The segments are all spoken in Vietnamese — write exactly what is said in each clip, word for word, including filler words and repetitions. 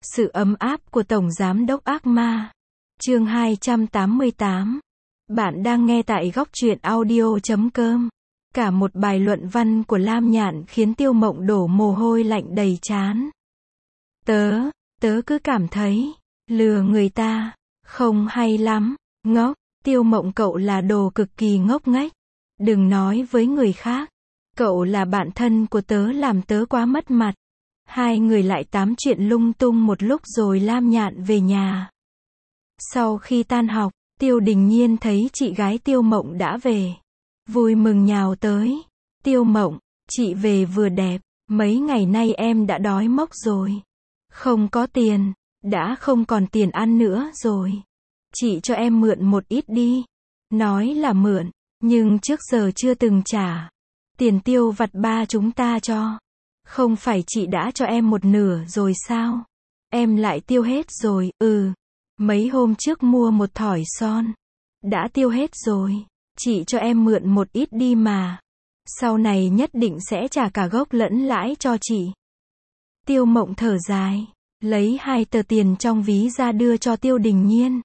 Sự ấm áp của Tổng Giám đốc Ác Ma. Chương hai trăm tám mươi tám. Bạn đang nghe tại góc truyện audio chấm com. Cả một bài luận văn của Lam Nhạn khiến Tiêu Mộng đổ mồ hôi lạnh đầy trán. Tớ, tớ cứ cảm thấy, lừa người ta, không hay lắm, ngốc, Tiêu Mộng cậu là đồ cực kỳ ngốc nghếch. Đừng nói với người khác, cậu là bạn thân của tớ làm tớ quá mất mặt. Hai người lại tám chuyện lung tung một lúc rồi Lam Nhạn về nhà. Sau khi tan học, Tiêu Đình Nhiên thấy chị gái Tiêu Mộng đã về. Vui mừng nhào tới. Tiêu Mộng, chị về vừa đẹp, mấy ngày nay em đã đói mốc rồi. Không có tiền, đã không còn tiền ăn nữa rồi. Chị cho em mượn một ít đi. Nói là mượn, nhưng trước giờ chưa từng trả. Tiền tiêu vặt ba chúng ta cho. Không phải chị đã cho em một nửa rồi sao? Em lại tiêu hết rồi, ừ. Mấy hôm trước mua một thỏi son. Đã tiêu hết rồi. Chị cho em mượn một ít đi mà. Sau này nhất định sẽ trả cả gốc lẫn lãi cho chị. Tiêu Mộng thở dài. Lấy hai tờ tiền trong ví ra đưa cho Tiêu Đình Nhiên.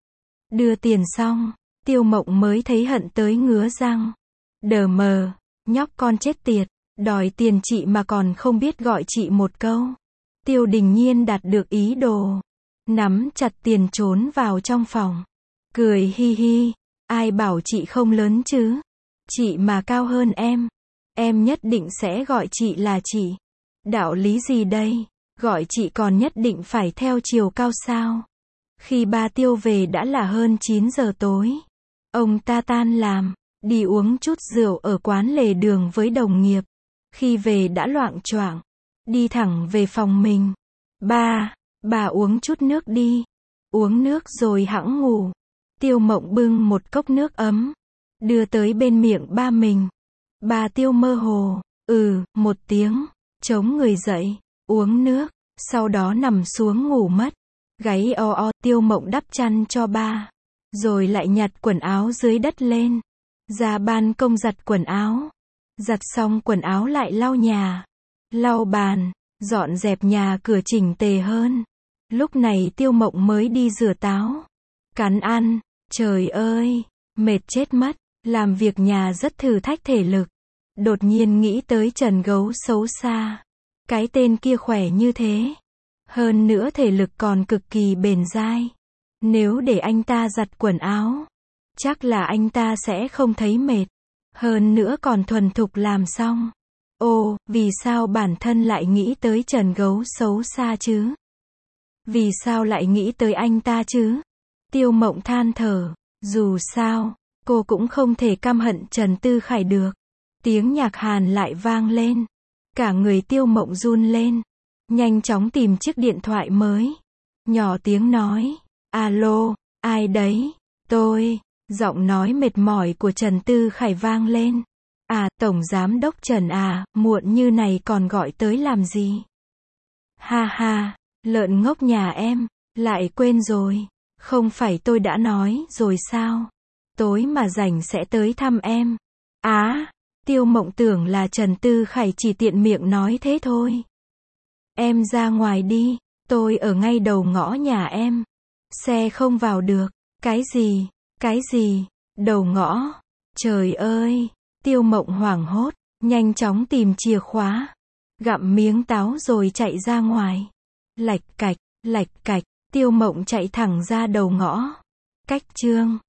Đưa tiền xong, Tiêu Mộng mới thấy hận tới ngứa răng. Đờ mờ, nhóc con chết tiệt. Đòi tiền chị mà còn không biết gọi chị một câu. Tiêu Đình Nhiên đạt được ý đồ. Nắm chặt tiền trốn vào trong phòng. Cười hi hi. Ai bảo chị không lớn chứ? Chị mà cao hơn em. Em nhất định sẽ gọi chị là chị. Đạo lý gì đây? Gọi chị còn nhất định phải theo chiều cao sao? Khi ba Tiêu về đã là hơn chín giờ tối. Ông ta tan làm. Đi uống chút rượu ở quán lề đường với đồng nghiệp. Khi về đã loạng choạng, đi thẳng về phòng mình. Ba, bà uống chút nước đi. Uống nước rồi hẵng ngủ. Tiêu Mộng bưng một cốc nước ấm, đưa tới bên miệng ba mình. Ba Tiêu mơ hồ, ừ, một tiếng, chống người dậy, uống nước, sau đó nằm xuống ngủ mất. Gáy o o, Tiêu Mộng đắp chăn cho ba, rồi lại nhặt quần áo dưới đất lên, ra ban công giặt quần áo. Giặt xong quần áo lại lau nhà, lau bàn, dọn dẹp nhà cửa chỉnh tề hơn. Lúc này Tiêu Mộng mới đi rửa táo, cắn ăn. Trời ơi, mệt chết mất, làm việc nhà rất thử thách thể lực. Đột nhiên nghĩ tới Trần Gấu xấu xa. Cái tên kia khỏe như thế. Hơn nữa thể lực còn cực kỳ bền dai. Nếu để anh ta giặt quần áo, chắc là anh ta sẽ không thấy mệt. Hơn nữa còn thuần thục làm xong. Ồ, vì sao bản thân lại nghĩ tới Trần Gấu xấu xa chứ? Vì sao lại nghĩ tới anh ta chứ? Tiêu Mộng than thở. Dù sao, cô cũng không thể căm hận Trần Tư Khải được. Tiếng nhạc Hàn lại vang lên. Cả người Tiêu Mộng run lên. Nhanh chóng tìm chiếc điện thoại mới. Nhỏ tiếng nói. Alo, ai đấy? Tôi. Giọng nói mệt mỏi của Trần Tư Khải vang lên. À, Tổng Giám đốc Trần à, muộn như này còn gọi tới làm gì? Ha ha, lợn ngốc nhà em, lại quên rồi. Không phải tôi đã nói rồi sao? Tối mà rảnh sẽ tới thăm em. Á, Tiêu Mộng tưởng là Trần Tư Khải chỉ tiện miệng nói thế thôi. Em ra ngoài đi, tôi ở ngay đầu ngõ nhà em. Xe không vào được. Cái gì? Cái gì? Đầu ngõ? Trời ơi! Tiêu Mộng hoảng hốt, nhanh chóng tìm chìa khóa. Gặm miếng táo rồi chạy ra ngoài. Lạch cạch, lạch cạch, Tiêu Mộng chạy thẳng ra đầu ngõ. Cách chương